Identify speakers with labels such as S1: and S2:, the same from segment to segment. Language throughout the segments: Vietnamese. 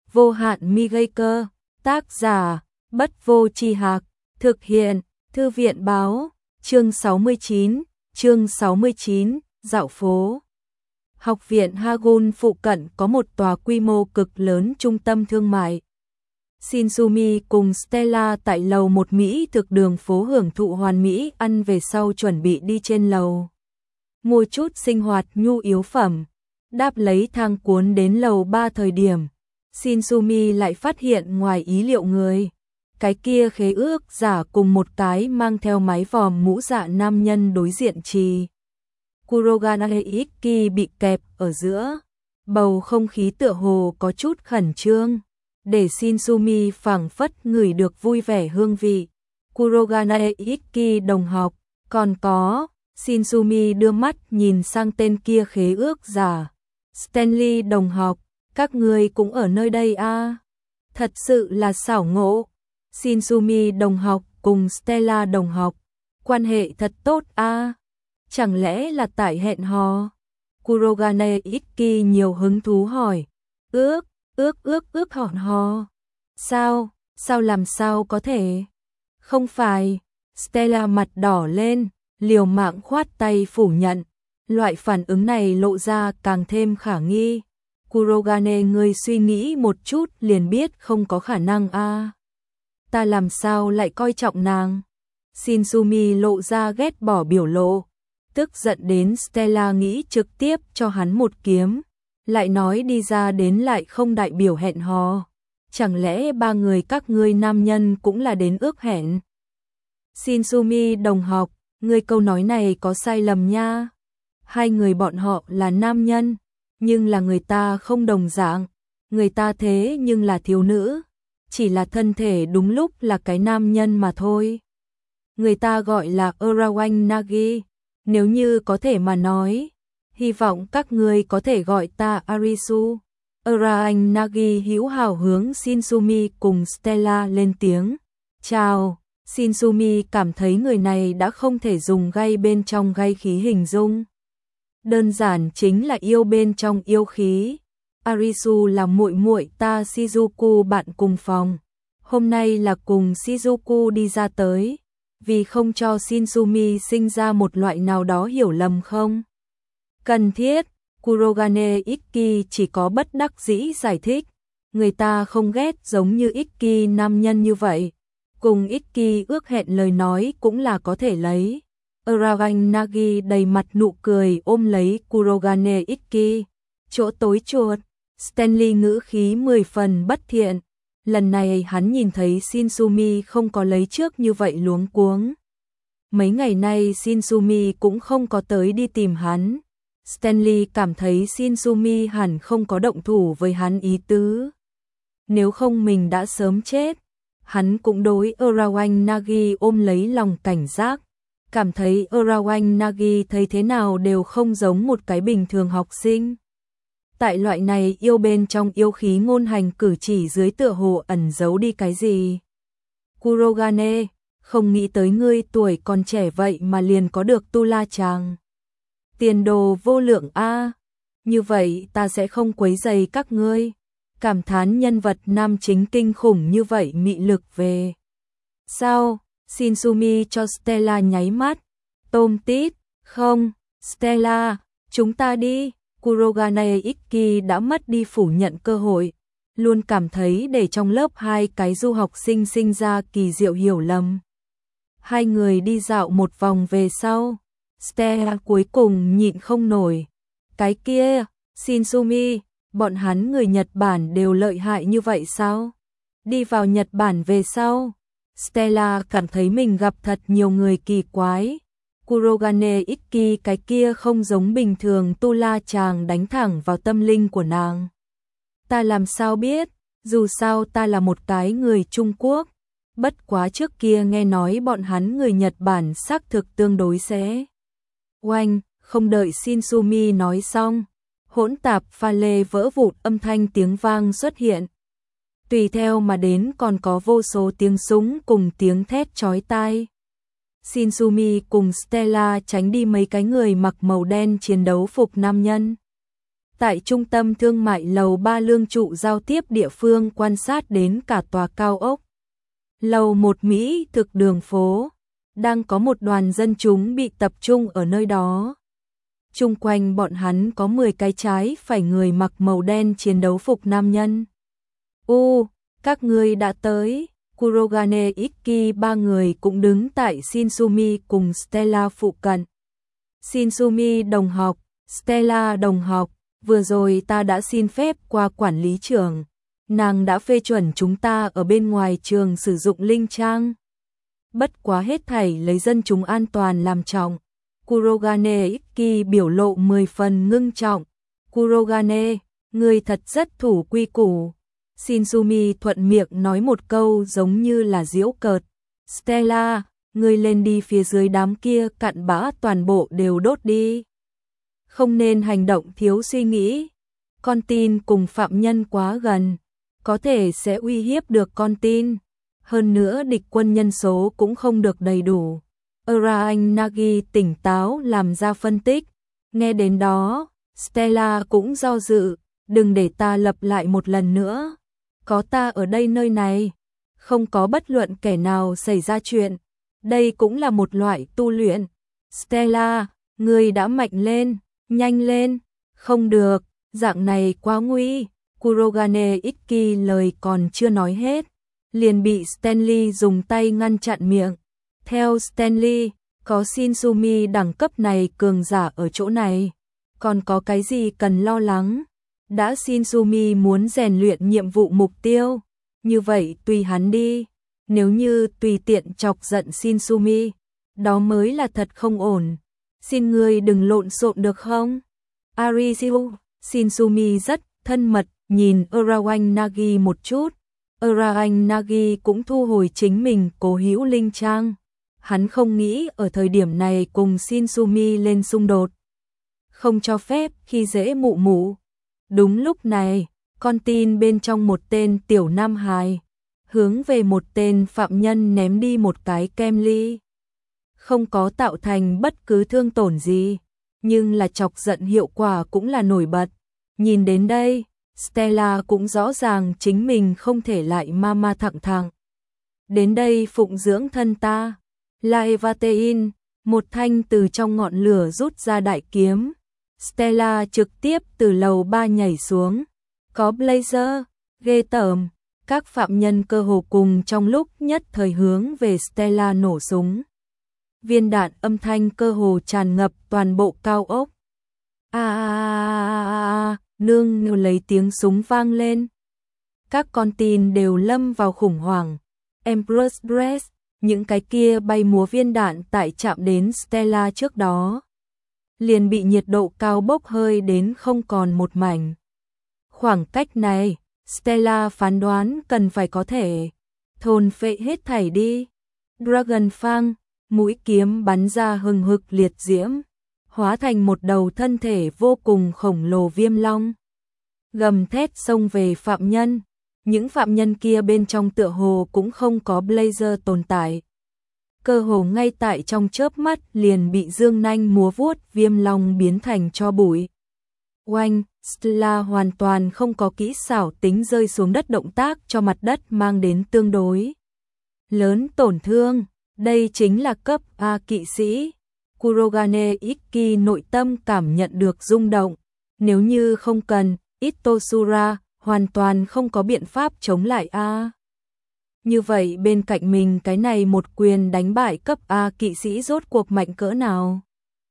S1: vô hạn mi gây cơ, tác giả, Bất Vô Tri Hạc, thực hiện, Thư viện báo, chương 69, dạo phố. Học viện Hagon phụ cận có một tòa quy mô cực lớn trung tâm thương mại. Shinsumi cùng Stella tại lầu 1 Mỹ thực đường phố hưởng thụ hoàn mỹ ăn về sau chuẩn bị đi trên lầu. Mua chút sinh hoạt nhu yếu phẩm, đáp lấy thang cuốn đến lầu 3 thời điểm. Shinsumi lại phát hiện ngoài ý liệu người. Cái kia khế ước giả cùng một cái mang theo mái vòm mũ dạ nam nhân đối diện trì. Kurogane Ikki bị kẹp ở giữa. Bầu không khí tựa hồ có chút khẩn trương. Để Shinsumi phảng phất ngửi được vui vẻ hương vị. Kurogane Ikki đồng học, còn có, Shinsumi đưa mắt nhìn sang tên kia khế ước giả. Stanley đồng học, các người cũng ở nơi đây à? Thật sự là xảo ngộ. Shinsumi đồng học cùng Stella đồng học, quan hệ thật tốt à? Chẳng lẽ là tại hẹn hò? Kurogane Ikki nhiều hứng thú hỏi. Ước hẹn hò. Sao làm sao có thể? Không phải. Stella mặt đỏ lên, liều mạng khoát tay phủ nhận. Loại phản ứng này lộ ra càng thêm khả nghi. Kurogane ngươi suy nghĩ một chút liền biết không có khả năng a. Ta làm sao lại coi trọng nàng? Shinsumi lộ ra ghét bỏ biểu lộ, tức giận đến Stella nghĩ trực tiếp cho hắn một kiếm, lại nói đi ra đến lại không đại biểu hẹn hò. Chẳng lẽ ba người các ngươi nam nhân cũng là đến ước hẹn? Shinsumi đồng học, ngươi câu nói này có sai lầm nha. Hai người bọn họ là nam nhân, nhưng là người ta không đồng dạng, người ta thế nhưng là thiếu nữ, chỉ là thân thể đúng lúc là cái nam nhân mà thôi. Người ta gọi là Urawan Nagi, nếu như có thể mà nói, hy vọng các ngươi có thể gọi ta Arisu. Urawan Nagi hữu hảo hướng Shinsumi cùng Stella lên tiếng. Chào. Shinsumi cảm thấy người này đã không thể dùng gai bên trong gai khí hình dung. Đơn giản chính là yêu bên trong yêu khí. Arisu là muội muội ta Shizuku bạn cùng phòng. Hôm nay là cùng Shizuku đi ra tới. Vì không cho Shinsumi sinh ra một loại nào đó hiểu lầm không? Cần thiết, Kurogane Ikki chỉ có bất đắc dĩ giải thích. Người ta không ghét giống như Ikki nam nhân như vậy. Cùng Ikki ước hẹn lời nói cũng là có thể lấy. Urawan Nagi đầy mặt nụ cười ôm lấy Kurogane Ikki. Chỗ tối chuột, Stanley ngữ khí 10 phần bất thiện. Lần này hắn nhìn thấy Shinsumi không có lấy trước như vậy luống cuống. Mấy ngày nay Shinsumi cũng không có tới đi tìm hắn. Stanley cảm thấy Shinsumi hẳn không có động thủ với hắn ý tứ. Nếu không mình đã sớm chết. Hắn cũng đối Urawan Nagi ôm lấy lòng cảnh giác. Cảm thấy Urawan Nagi thấy thế nào đều không giống một cái bình thường học sinh. Tại loại này yêu bên trong yêu khí ngôn hành cử chỉ dưới tựa hồ ẩn giấu đi cái gì. Kurogane, không nghĩ tới ngươi tuổi còn trẻ vậy mà liền có được tu la chàng. Tiền đồ vô lượng a. Như vậy ta sẽ không quấy rầy các ngươi. Cảm thán nhân vật nam chính kinh khủng như vậy mị lực về. Sao? Shinsumi cho Stella nháy mắt. Tôm tít, không, Stella, chúng ta đi. Kurogane Ikki đã mất đi phủ nhận cơ hội, luôn cảm thấy để trong lớp hai cái du học sinh sinh ra kỳ diệu hiểu lầm. Hai người đi dạo một vòng về sau, Stella cuối cùng nhịn không nổi. Cái kia, Shinsumi, bọn hắn người Nhật Bản đều lợi hại như vậy sao? Đi vào Nhật Bản về sau, Stella cảm thấy mình gặp thật nhiều người kỳ quái. Kurogane Ikki cái kia không giống bình thường tu la chàng đánh thẳng vào tâm linh của nàng. Ta làm sao biết, dù sao ta là một cái người Trung Quốc. Bất quá trước kia nghe nói bọn hắn người Nhật Bản xác thực tương đối sẽ. Oanh, không đợi Shinsumi nói xong, hỗn tạp pha lê vỡ vụn âm thanh tiếng vang xuất hiện. Tùy theo mà đến còn có vô số tiếng súng cùng tiếng thét chói tai. Shinsumi cùng Stella tránh đi mấy cái người mặc màu đen chiến đấu phục nam nhân. Tại trung tâm thương mại lầu 3 lương trụ giao tiếp địa phương quan sát đến cả tòa cao ốc. Lầu 1 Mỹ thực đường phố, đang có một đoàn dân chúng bị tập trung ở nơi đó. Chung quanh bọn hắn có 10 cái trái phải người mặc màu đen chiến đấu phục nam nhân. Các ngươi đã tới. Kurogane Ikki ba người cũng đứng tại Shinsumi cùng Stella phụ cận. Shinsumi đồng học, Stella đồng học, vừa rồi ta đã xin phép qua quản lý trường. Nàng đã phê chuẩn chúng ta ở bên ngoài trường sử dụng linh trang. Bất quá hết thảy lấy dân chúng an toàn làm trọng. Kurogane Ikki biểu lộ 10 phần ngưng trọng. Kurogane, ngươi thật rất thủ quy củ. Shinsumi thuận miệng nói một câu giống như là giễu cợt. Stella, ngươi lên đi phía dưới đám kia cặn bã toàn bộ đều đốt đi. Không nên hành động thiếu suy nghĩ. Con tin cùng phạm nhân quá gần, có thể sẽ uy hiếp được con tin. Hơn nữa địch quân nhân số cũng không được đầy đủ. Urahang Nagi tỉnh táo làm ra phân tích. Nghe đến đó, Stella cũng do dự. Đừng để ta lặp lại một lần nữa. Có ta ở đây nơi này, không có bất luận kẻ nào xảy ra chuyện. Đây cũng là một loại tu luyện. Stella, ngươi đã mạnh lên, nhanh lên. Không được, dạng này quá nguy. Kurogane Ikki lời còn chưa nói hết, liền bị Stanley dùng tay ngăn chặn miệng. Theo Stanley, có Shinsumi đẳng cấp này cường giả ở chỗ này, còn có cái gì cần lo lắng? Đã Shinsumi muốn rèn luyện nhiệm vụ mục tiêu, như vậy tùy hắn đi. Nếu như tùy tiện chọc giận Shinsumi, đó mới là thật không ổn. Xin ngươi đừng lộn xộn được không? Arishiu, Shinsumi rất thân mật nhìn Urahang Nagi một chút. Urahang Nagi cũng thu hồi chính mình cố hữu linh trang. Hắn không nghĩ ở thời điểm này cùng Shinsumi lên xung đột. Không cho phép khi dễ mụ mụ. Đúng lúc này, con tin bên trong một tên tiểu nam hài, hướng về một tên phạm nhân ném đi một cái kem ly. Không có tạo thành bất cứ thương tổn gì, nhưng là chọc giận hiệu quả cũng là nổi bật. Nhìn đến đây, Stella cũng rõ ràng chính mình không thể lại mama thẳng thẳng. Đến đây phụng dưỡng thân ta. Laevatein, một thanh từ trong ngọn lửa rút ra đại kiếm. Stella trực tiếp từ lầu 3 nhảy xuống. Có blazer, ghê tởm. Các phạm nhân cơ hồ cùng trong lúc nhất thời hướng về Stella nổ súng. Viên đạn âm thanh cơ hồ tràn ngập toàn bộ cao ốc. Nương lấy tiếng súng vang lên. Các con tin đều lâm vào khủng hoảng. Empress Dress, những cái kia bay múa viên đạn tại chạm đến Stella trước đó, liền bị nhiệt độ cao bốc hơi đến không còn một mảnh. Khoảng cách này, Stella phán đoán cần phải có thể thôn phệ hết thảy đi. Dragon Fang, mũi kiếm bắn ra hừng hực liệt diễm, hóa thành một đầu thân thể vô cùng khổng lồ viêm long. Gầm thét xông về phạm nhân, những phạm nhân kia bên trong tựa hồ cũng không có blazer tồn tại. Cơ hồ ngay tại trong chớp mắt liền bị dương nanh múa vuốt viêm long biến thành tro bụi. Oanh, Stella hoàn toàn không có kỹ xảo tính rơi xuống đất động tác cho mặt đất mang đến tương đối lớn tổn thương. Đây chính là cấp A kỵ sĩ. Kurogane Ikki nội tâm cảm nhận được rung động. Nếu như không cần, Itosura hoàn toàn không có biện pháp chống lại A. Như vậy bên cạnh mình cái này một quyền đánh bại cấp A kỵ sĩ rốt cuộc mạnh cỡ nào?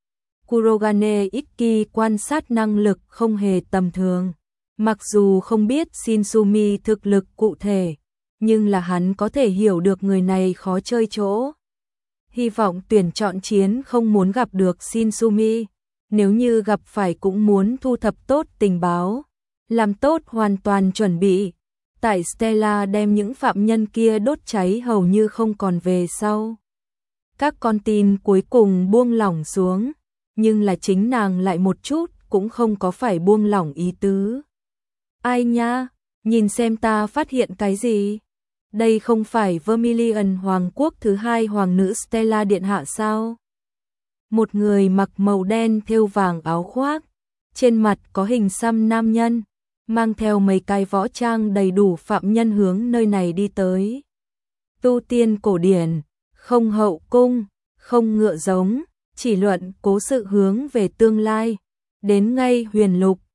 S1: Kurogane Ikki quan sát năng lực không hề tầm thường. Mặc dù không biết Shinsumi thực lực cụ thể, nhưng là hắn có thể hiểu được người này khó chơi chỗ. Hy vọng tuyển chọn chiến không muốn gặp được Shinsumi, nếu như gặp phải cũng muốn thu thập tốt tình báo, làm tốt hoàn toàn chuẩn bị. Tại Stella đem những phạm nhân kia đốt cháy hầu như không còn về sau. Các con tin cuối cùng buông lỏng xuống, nhưng là chính nàng lại một chút cũng không có phải buông lỏng ý tứ. Ai nha, nhìn xem ta phát hiện cái gì? Đây không phải Vermilion Hoàng quốc thứ hai hoàng nữ Stella điện hạ sao? Một người mặc màu đen thêu vàng áo khoác, trên mặt có hình xăm nam nhân, mang theo mấy cái võ trang đầy đủ phạm nhân hướng nơi này đi tới. Tu tiên cổ điển, không hậu cung, không ngựa giống, chỉ luận cố sự hướng về tương lai, đến ngay huyền lục,